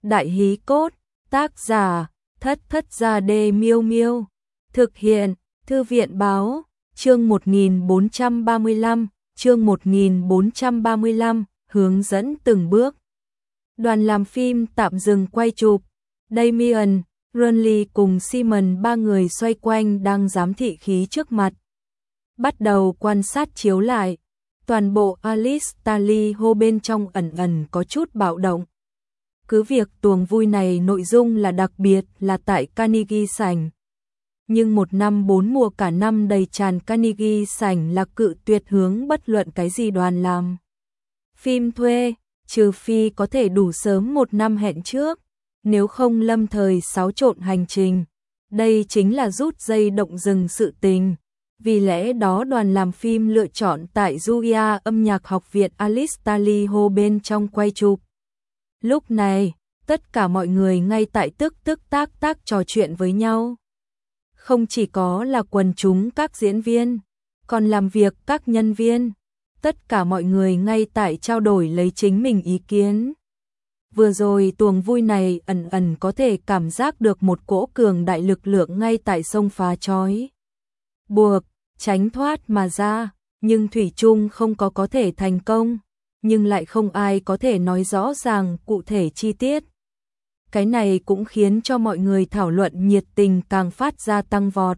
Đại hí cốt, tác giả, Thất Thất Gia Đê Miêu Miêu. Thực hiện, Thư viện báo, chương 1435, chương 1435, hướng dẫn từng bước. Đoàn làm phim tạm dừng quay chụp. Damien, Renly cùng Simon ba người xoay quanh đang giám thị khí trước mặt. Bắt đầu quan sát chiếu lại. Toàn bộ Alice Tally Ho bên trong ẩn ẩn có chút bạo động. Cứ việc tuồng vui này nội dung là đặc biệt là tại Carnegie sảnh. Nhưng một năm bốn mùa cả năm đầy tràn Carnegie sảnh là cự tuyệt hướng bất luận cái gì đoàn làm phim thuê, trừ phi có thể đủ sớm một năm hẹn trước, nếu không lâm thời xáo trộn hành trình. Đây chính là rút dây động rừng sự tình. Vì lẽ đó đoàn làm phim lựa chọn tại Juilliard âm nhạc học viện Alice Tally Ho bên trong quay chụp. Lúc này, tất cả mọi người ngay tại tức tác trò chuyện với nhau. Không chỉ có là quần chúng các diễn viên, còn làm việc các nhân viên. Tất cả mọi người ngay tại trao đổi lấy chính mình ý kiến. Vừa rồi tuồng vui này ẩn ẩn có thể cảm giác được một cỗ cường đại lực lượng ngay tại sông phá trói buộc, tránh thoát mà ra, nhưng thủy chung không có thể thành công, nhưng lại không ai có thể nói rõ ràng cụ thể chi tiết. Cái này cũng khiến cho mọi người thảo luận nhiệt tình càng phát ra tăng vọt.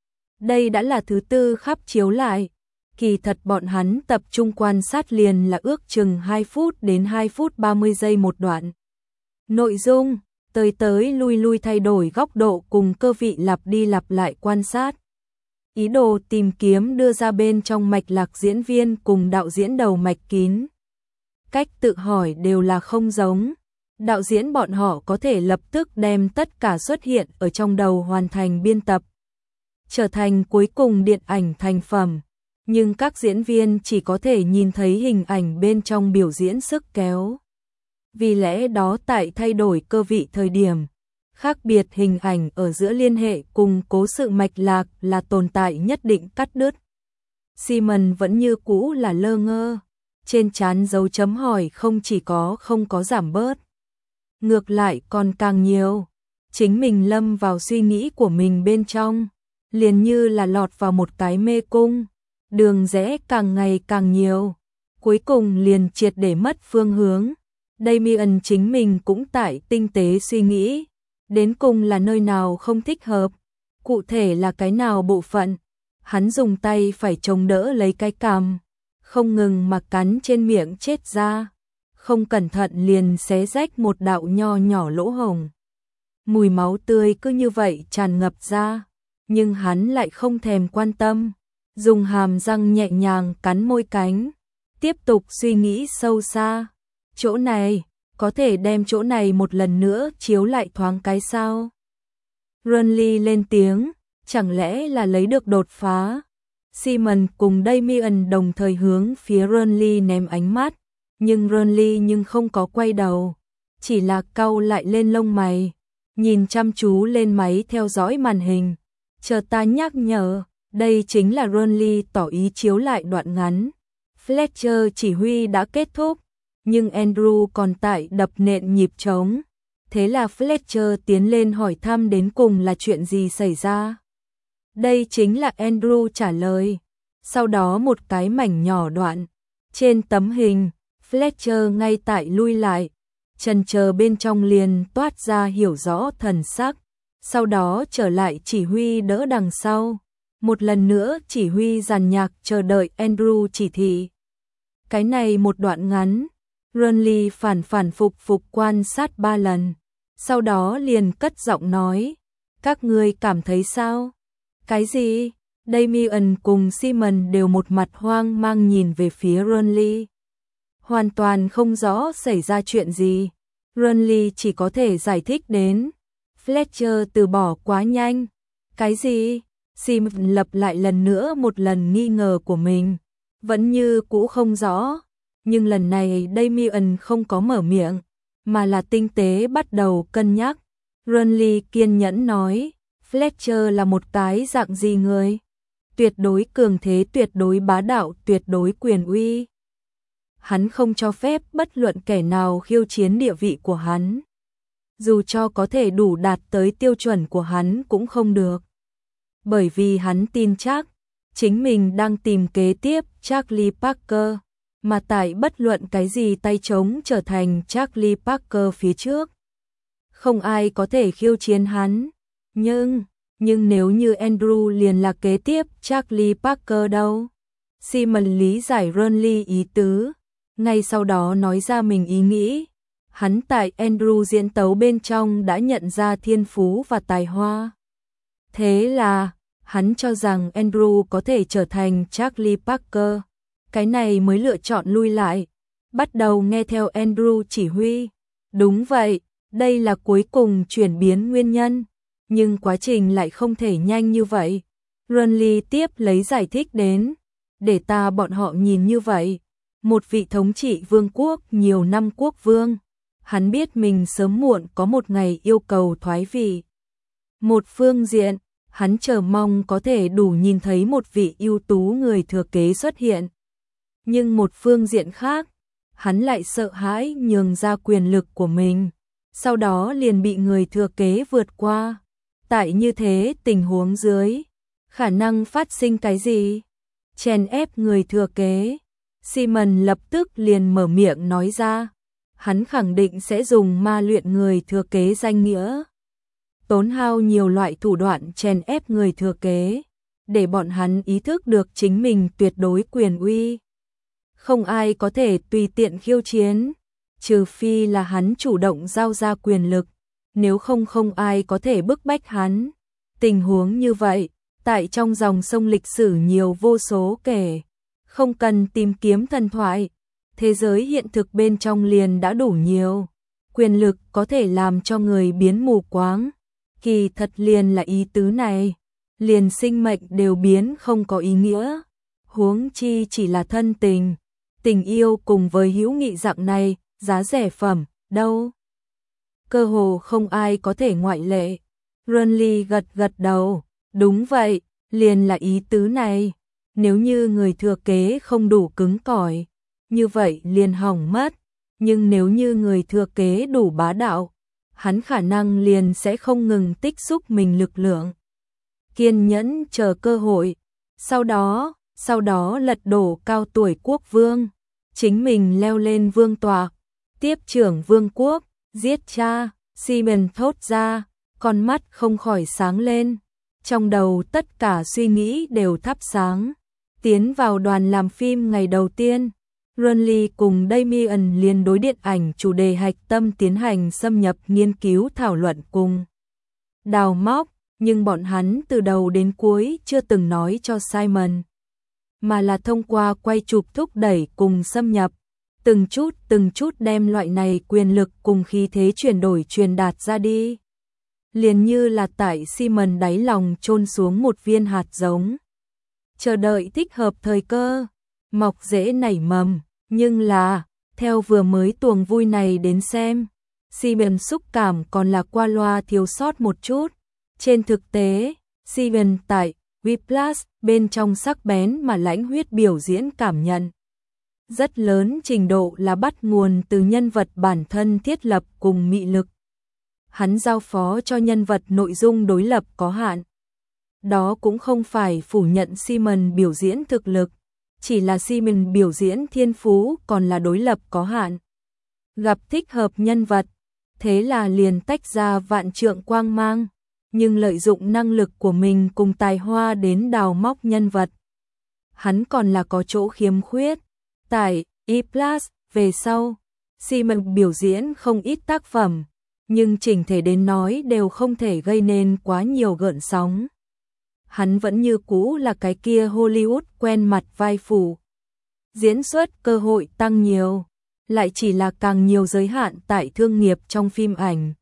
Đây đã là thứ tư khắp chiếu lại. Kỳ thật bọn hắn tập trung quan sát liền là ước chừng 2 phút đến 2 phút 30 giây một đoạn. Nội dung, tới lui thay đổi góc độ cùng cơ vị lặp đi lặp lại quan sát. Ý đồ tìm kiếm đưa ra bên trong mạch lạc diễn viên cùng đạo diễn đầu mạch kín. Cách tự hỏi đều là không giống. Đạo diễn bọn họ có thể lập tức đem tất cả xuất hiện ở trong đầu hoàn thành biên tập, trở thành cuối cùng điện ảnh thành phẩm. Nhưng các diễn viên chỉ có thể nhìn thấy hình ảnh bên trong biểu diễn sức kéo. Vì lẽ đó tại thay đổi cơ vị thời điểm, khác biệt hình ảnh ở giữa liên hệ cùng cố sự mạch lạc là tồn tại nhất định cắt đứt. Simon vẫn như cũ là lơ ngơ, trên trán dấu chấm hỏi không có giảm bớt. Ngược lại còn càng nhiều, chính mình lâm vào suy nghĩ của mình bên trong, liền như là lọt vào một cái mê cung, đường rẽ càng ngày càng nhiều, cuối cùng liền triệt để mất phương hướng. Damien chính mình cũng tại tinh tế suy nghĩ, đến cùng là nơi nào không thích hợp, cụ thể là cái nào bộ phận. Hắn dùng tay phải chống đỡ lấy cái cằm, không ngừng mà cắn trên miệng chết ra, không cẩn thận liền xé rách một đạo nho nhỏ lỗ hổng. Mùi máu tươi cứ như vậy tràn ngập ra, nhưng hắn lại không thèm quan tâm, dùng hàm răng nhẹ nhàng cắn môi cánh, tiếp tục suy nghĩ sâu xa. Chỗ này, có thể đem chỗ này một lần nữa chiếu lại thoáng cái sao? Renly lên tiếng, chẳng lẽ là lấy được đột phá? Simon cùng Damien đồng thời hướng phía Renly ném ánh mắt, nhưng Renly không có quay đầu, chỉ là cau lại lên lông mày, nhìn chăm chú lên máy theo dõi màn hình. Chờ ta nhắc nhở, đây chính là Renly tỏ ý chiếu lại đoạn ngắn. Fletcher chỉ huy đã kết thúc, nhưng Andrew còn tại đập nện nhịp trống. Thế là Fletcher tiến lên hỏi thăm đến cùng là chuyện gì xảy ra. Đây chính là Andrew trả lời. Sau đó một cái mảnh nhỏ đoạn. Trên tấm hình, Fletcher ngay tại lui lại. Chần chờ bên trong liền toát ra hiểu rõ thần sắc. Sau đó trở lại chỉ huy đỡ đằng sau. Một lần nữa chỉ huy dàn nhạc chờ đợi Andrew chỉ thị. Cái này một đoạn ngắn. Renly phản phục quan sát 3 lần. Sau đó liền cất giọng nói. Các ngươi cảm thấy sao? Cái gì? Damien cùng Simon đều một mặt hoang mang nhìn về phía Renly. Hoàn toàn không rõ xảy ra chuyện gì. Renly chỉ có thể giải thích đến. Fletcher từ bỏ quá nhanh. Cái gì? Simon lặp lại lần nữa một lần nghi ngờ của mình. Vẫn như cũ không rõ. Nhưng lần này Damien không có mở miệng, mà là tinh tế bắt đầu cân nhắc. Renly kiên nhẫn nói, Fletcher là một cái dạng gì người? Tuyệt đối cường thế, tuyệt đối bá đạo, tuyệt đối quyền uy. Hắn không cho phép bất luận kẻ nào khiêu chiến địa vị của hắn. dù cho có thể đủ đạt tới tiêu chuẩn của hắn cũng không được. Bởi vì hắn tin chắc, chính mình đang tìm kế tiếp Charlie Parker, mà tại bất luận cái gì tay trống trở thành Charlie Parker phía trước. Không ai có thể khiêu chiến hắn, nhưng nếu như Andrew liền là kế tiếp Charlie Parker đâu? Simon lý giải Ronly ý tứ, ngay sau đó nói ra mình ý nghĩ. Hắn tại Andrew diễn tấu bên trong đã nhận ra thiên phú và tài hoa. Thế là, hắn cho rằng Andrew có thể trở thành Charlie Parker. Cái này mới lựa chọn lui lại, bắt đầu nghe theo Andrew chỉ huy. Đúng vậy, đây là cuối cùng chuyển biến nguyên nhân, nhưng quá trình lại không thể nhanh như vậy. Ronly tiếp lấy giải thích đến, để ta bọn họ nhìn như vậy. Một vị thống trị vương quốc nhiều năm quốc vương, hắn biết mình sớm muộn có một ngày yêu cầu thoái vị. Một phương diện, hắn chờ mong có thể đủ nhìn thấy một vị ưu tú người thừa kế xuất hiện. Nhưng một phương diện khác, hắn lại sợ hãi nhường ra quyền lực của mình, sau đó liền bị người thừa kế vượt qua. Tại như thế tình huống dưới, khả năng phát sinh cái gì? Chèn ép người thừa kế. Simon lập tức liền mở miệng nói ra, hắn khẳng định sẽ dùng ma luyện người thừa kế danh nghĩa, tốn hao nhiều loại thủ đoạn chèn ép người thừa kế, để bọn hắn ý thức được chính mình tuyệt đối quyền uy. Không ai có thể tùy tiện khiêu chiến, trừ phi là hắn chủ động giao ra quyền lực, nếu không không ai có thể bức bách hắn. Tình huống như vậy, tại trong dòng sông lịch sử nhiều vô số kể, không cần tìm kiếm thần thoại, thế giới hiện thực bên trong liền đã đủ nhiều. Quyền lực có thể làm cho người biến mù quáng, kỳ thật liền là ý tứ này, liền sinh mệnh đều biến không có ý nghĩa, huống chi chỉ là thân tình, tình yêu cùng với hữu nghị dạng này, giá rẻ phẩm, đâu. Cơ hồ không ai có thể ngoại lệ. Ronly gật gật đầu, đúng vậy, liền là ý tứ này, nếu như người thừa kế không đủ cứng cỏi, như vậy liền hỏng mất, nhưng nếu như người thừa kế đủ bá đạo, hắn khả năng liền sẽ không ngừng tích xúc mình lực lượng. Kiên nhẫn chờ cơ hội, sau đó lật đổ cao tuổi quốc vương, chính mình leo lên vương tọa, tiếp trưởng vương quốc, giết cha. Simon thốt ra, con mắt không khỏi sáng lên, trong đầu tất cả suy nghĩ đều thắp sáng. Tiến vào đoàn làm phim ngày đầu tiên, Ronly cùng Damien liền đối điện ảnh chủ đề hạch tâm tiến hành xâm nhập nghiên cứu thảo luận cùng đào móc, nhưng bọn hắn từ đầu đến cuối chưa từng nói cho Simon, mà là thông qua quay chụp thúc đẩy cùng xâm nhập, từng chút đem loại này quyền lực cùng khí thế chuyển đổi truyền đạt ra đi. Liền như là tại Simon đáy lòng chôn xuống một viên hạt giống, chờ đợi thích hợp thời cơ, mọc rễ nảy mầm, nhưng là, theo vừa mới tuồng vui này đến xem, Simon xúc cảm còn là qua loa thiếu sót một chút. Trên thực tế, Simon tại Whiplash bên trong sắc bén mà lãnh huyết biểu diễn cảm nhận, rất lớn trình độ là bắt nguồn từ nhân vật bản thân thiết lập cùng mị lực. Hắn giao phó cho nhân vật nội dung đối lập có hạn. Đó cũng không phải phủ nhận Simon biểu diễn thực lực, chỉ là Simon biểu diễn thiên phú còn là đối lập có hạn. Gặp thích hợp nhân vật, thế là liền tách ra vạn trượng quang mang, nhưng lợi dụng năng lực của mình cùng tài hoa đến đào móc nhân vật. Hắn còn là có chỗ khiếm khuyết. Tại E-Plus về sau, Simon biểu diễn không ít tác phẩm, nhưng chỉnh thể đến nói đều không thể gây nên quá nhiều gợn sóng. Hắn vẫn như cũ là cái kia Hollywood quen mặt vai phụ. Diễn xuất cơ hội tăng nhiều, lại chỉ là càng nhiều giới hạn tại thương nghiệp trong phim ảnh.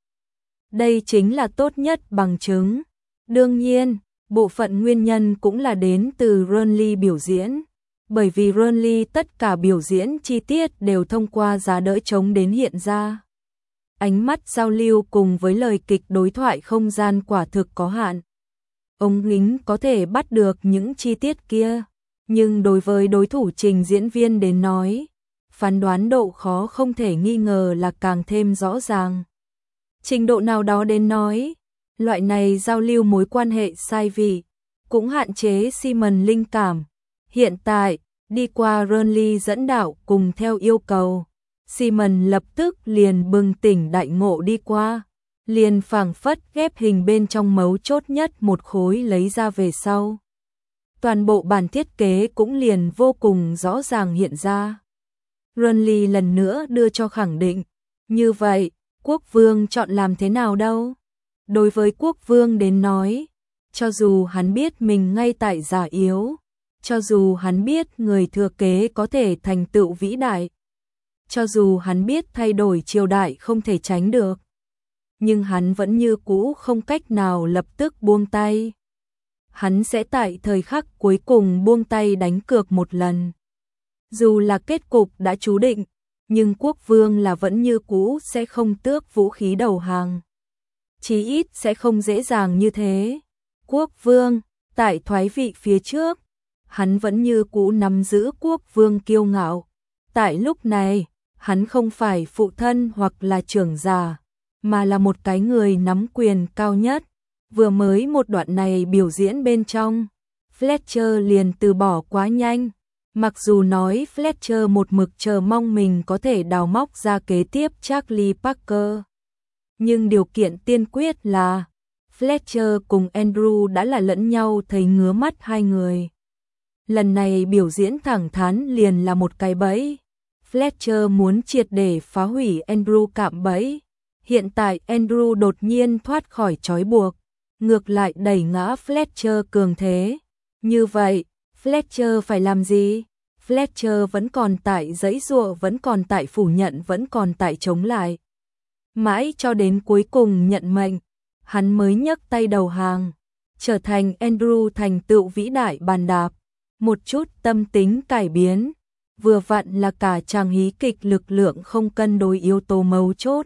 Đây chính là tốt nhất bằng chứng. Đương nhiên, bộ phận nguyên nhân cũng là đến từ Ronly biểu diễn, bởi vì Ronly tất cả biểu diễn chi tiết đều thông qua giá đỡ trống đến hiện ra. Ánh mắt giao lưu cùng với lời kịch đối thoại không gian quả thực có hạn. Ông lính có thể bắt được những chi tiết kia, nhưng đối với đối thủ trình diễn viên đến nói, phán đoán độ khó không thể nghi ngờ là càng thêm rõ ràng. Trình độ nào đó đến nói, loại này giao lưu mối quan hệ sai vị, cũng hạn chế Simon linh cảm. Hiện tại, đi qua Renly dẫn đạo cùng theo yêu cầu, Simon lập tức liền bừng tỉnh đại ngộ đi qua, liền phảng phất ghép hình bên trong mấu chốt nhất một khối lấy ra về sau. Toàn bộ bản thiết kế cũng liền vô cùng rõ ràng hiện ra. Renly lần nữa đưa cho khẳng định, như vậy, quốc vương chọn làm thế nào đâu? Đối với quốc vương đến nói, cho dù hắn biết mình ngay tại già yếu, cho dù hắn biết người thừa kế có thể thành tựu vĩ đại, cho dù hắn biết thay đổi triều đại không thể tránh được, nhưng hắn vẫn như cũ không cách nào lập tức buông tay. Hắn sẽ tại thời khắc cuối cùng buông tay đánh cược một lần. Dù là kết cục đã chú định, nhưng quốc vương là vẫn như cũ sẽ không tước vũ khí đầu hàng. Chí ít sẽ không dễ dàng như thế. Quốc vương, tại thoái vị phía trước, hắn vẫn như cũ nắm giữ quốc vương kiêu ngạo. Tại lúc này, hắn không phải phụ thân hoặc là trưởng giả, mà là một cái người nắm quyền cao nhất. Vừa mới một đoạn này biểu diễn bên trong, Fletcher liền từ bỏ quá nhanh. Mặc dù nói Fletcher một mực chờ mong mình có thể đào móc ra kế tiếp Charlie Parker, nhưng điều kiện tiên quyết là Fletcher cùng Andrew đã là lẫn nhau thấy ngứa mắt hai người. Lần này biểu diễn thẳng thắn liền là một cái bẫy. Fletcher muốn triệt để phá hủy Andrew cạm bẫy. Hiện tại Andrew đột nhiên thoát khỏi trói buộc, ngược lại đẩy ngã Fletcher cường thế. Như vậy, Fletcher phải làm gì? Fletcher vẫn còn tại giãy giụa, vẫn còn tại phủ nhận, vẫn còn tại chống lại. Mãi cho đến cuối cùng nhận mệnh, hắn mới nhấc tay đầu hàng, trở thành Andrew thành tựu vĩ đại bàn đạp. Một chút tâm tính cải biến, vừa vặn là cả chàng hí kịch lực lượng không cân đối yếu tố mấu chốt.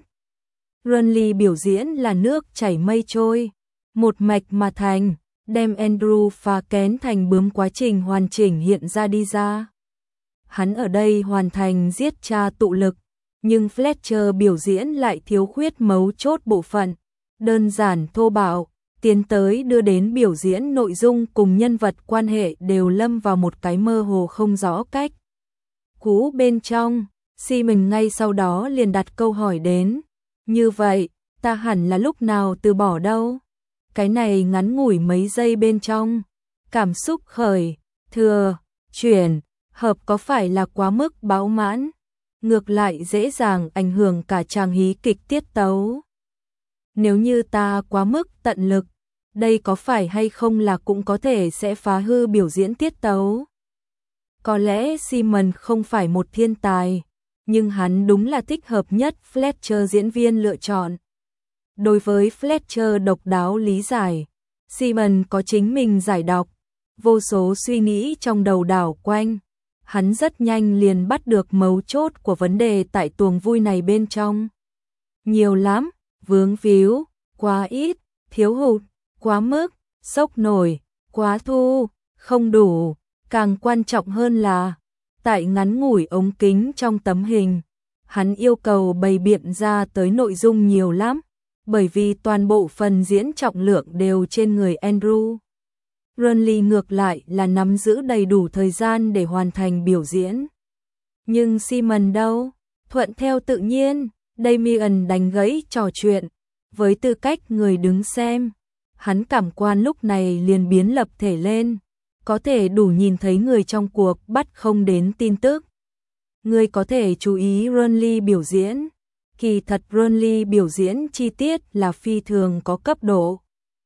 Renly biểu diễn là nước chảy mây trôi, một mạch mà thành, đem Andrew phá kén thành bướm quá trình hoàn chỉnh hiện ra đi ra. Hắn ở đây hoàn thành giết cha tụ lực, nhưng Fletcher biểu diễn lại thiếu khuyết mấu chốt bộ phận, đơn giản thô bạo, tiến tới đưa đến biểu diễn nội dung cùng nhân vật quan hệ đều lâm vào một cái mơ hồ không rõ cách. Cú bên trong, Simon ngay sau đó liền đặt câu hỏi đến, như vậy, ta hẳn là lúc nào từ bỏ đâu? Cái này ngắn ngủi mấy giây bên trong, cảm xúc khởi, thừa, chuyển, hợp có phải là quá mức bão mãn, ngược lại dễ dàng ảnh hưởng cả chàng hí kịch tiết tấu. Nếu như ta quá mức tận lực, đây có phải hay không là cũng có thể sẽ phá hư biểu diễn tiết tấu. Có lẽ Simon không phải một thiên tài, nhưng hắn đúng là thích hợp nhất Fletcher diễn viên lựa chọn. Đối với Fletcher độc đáo lý giải, Simon có chính mình giải đọc, vô số suy nghĩ trong đầu đảo quanh. Hắn rất nhanh liền bắt được mấu chốt của vấn đề tại tuồng vui này bên trong. Nhiều lắm, vướng víu, quá ít, thiếu hụt, quá mức, sốc nổi, quá thu, không đủ, càng quan trọng hơn là, tại ngắn ngủi ống kính trong tấm hình, hắn yêu cầu bày biện ra tới nội dung nhiều lắm, bởi vì toàn bộ phần diễn trọng lượng đều trên người Andrew. Renly ngược lại là nắm giữ đầy đủ thời gian để hoàn thành biểu diễn. Nhưng Simon đâu? Thuận theo tự nhiên, Damien đánh gãy trò chuyện. Với tư cách người đứng xem, hắn cảm quan lúc này liền biến lập thể lên, có thể đủ nhìn thấy người trong cuộc bắt không đến tin tức. Người có thể chú ý Renly biểu diễn. Kỳ thật Renly biểu diễn chi tiết là phi thường có cấp độ.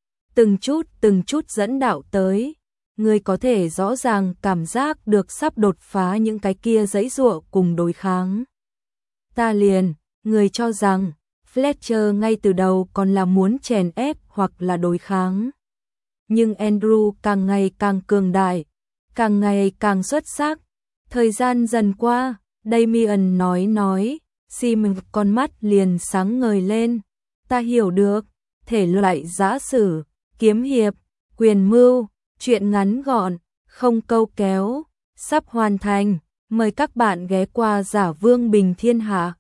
Từng chút dẫn đạo tới, người có thể rõ ràng cảm giác được sắp đột phá những cái kia giãy giụa cùng đối kháng. Ta liền, người cho rằng, Fletcher ngay từ đầu còn là muốn chèn ép hoặc là đối kháng. Nhưng Andrew càng ngày càng cường đại, càng ngày càng xuất sắc. Thời gian dần qua, Damien nói, Simon con mắt liền sáng ngời lên. Ta hiểu được, thể loại giã sử, kiếm hiệp, quyền mưu, chuyện ngắn gọn, không câu kéo, sắp hoàn thành. Mời các bạn ghé qua Giả Vương Bình Thiên Hạ.